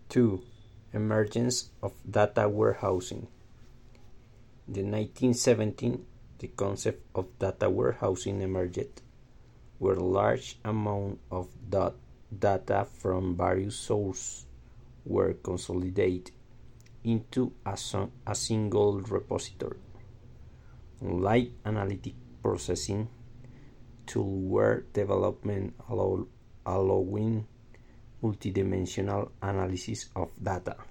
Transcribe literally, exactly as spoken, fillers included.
two. Emergence of data warehousing. In the nineteen seventies, the concept of data warehousing emerged, where large amounts of data from various sources were consolidated into a, a single repository. Unlike analytic processing, tools were developed allow, allowing multidimensional analysis of data.